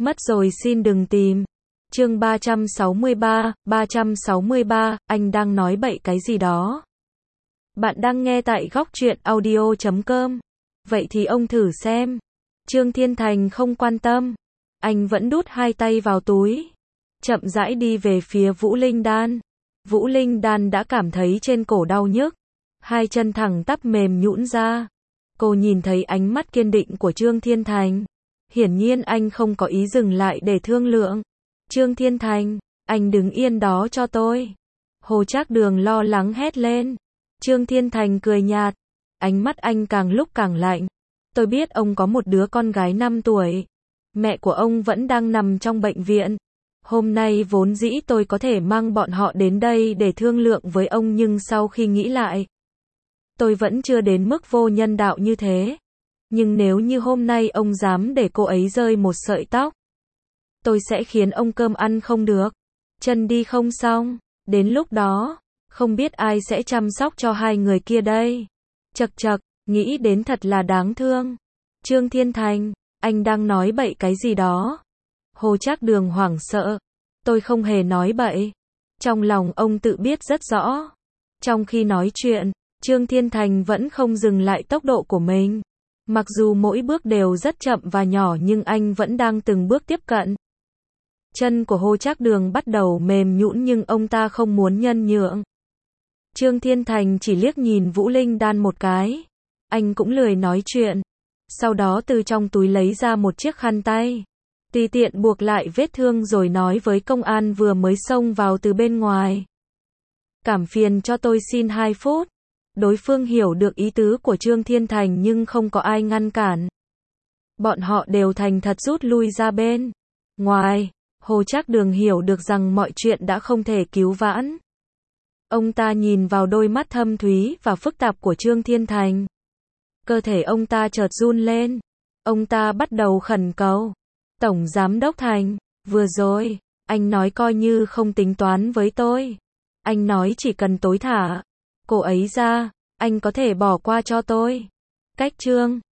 Mất rồi xin đừng tìm. Chương 363, anh đang nói bậy cái gì đó. Bạn đang nghe tại góc truyện audio.com. Vậy thì ông thử xem. Trương Thiên Thành không quan tâm. Anh vẫn đút hai tay vào túi. Chậm rãi đi về phía Vũ Linh Đan. Vũ Linh Đan đã cảm thấy trên cổ đau nhức. Hai chân thẳng tắp mềm nhũn ra. Cô nhìn thấy ánh mắt kiên định của Trương Thiên Thành. Hiển nhiên anh không có ý dừng lại để thương lượng. Trương Thiên Thành, anh đứng yên đó cho tôi. Hồ Trác Đường lo lắng hét lên. Trương Thiên Thành cười nhạt. Ánh mắt anh càng lúc càng lạnh. Tôi biết ông có một đứa con gái 5 tuổi. Mẹ của ông vẫn đang nằm trong bệnh viện. Hôm nay vốn dĩ tôi có thể mang bọn họ đến đây để thương lượng với ông, nhưng sau khi nghĩ lại, tôi vẫn chưa đến mức vô nhân đạo như thế. Nhưng nếu như hôm nay ông dám để cô ấy rơi một sợi tóc, tôi sẽ khiến ông cơm ăn không được, chân đi không xong. Đến lúc đó, không biết ai sẽ chăm sóc cho hai người kia đây. Chậc chậc, nghĩ đến thật là đáng thương. Trương Thiên Thành, anh đang nói bậy cái gì đó. Hồ Trác Đường hoảng sợ. Tôi không hề nói bậy. Trong lòng ông tự biết rất rõ. Trong khi nói chuyện, Trương Thiên Thành vẫn không dừng lại tốc độ của mình. Mặc dù mỗi bước đều rất chậm và nhỏ, nhưng anh vẫn đang từng bước tiếp cận. Chân của Hồ Trác Đường bắt đầu mềm nhũn, nhưng ông ta không muốn nhân nhượng. Trương Thiên Thành chỉ liếc nhìn Vũ Linh Đan một cái. Anh cũng lười nói chuyện. Sau đó từ trong túi lấy ra một chiếc khăn tay. Tùy tiện buộc lại vết thương rồi nói với công an vừa mới xông vào từ bên ngoài. Cảm phiền cho tôi xin 2 phút. Đối phương hiểu được ý tứ của Trương Thiên Thành nhưng không có ai ngăn cản. Bọn họ đều thành thật rút lui ra bên ngoài. Hồ Trác Đường hiểu được rằng mọi chuyện đã không thể cứu vãn. Ông ta nhìn vào đôi mắt thâm thúy và phức tạp của Trương Thiên Thành. Cơ thể ông ta chợt run lên. Ông ta bắt đầu khẩn cầu. Tổng Giám đốc Thành, vừa rồi, anh nói coi như không tính toán với tôi. Anh nói chỉ cần tối thả cô ấy ra, anh có thể bỏ qua cho tôi. Cách Trương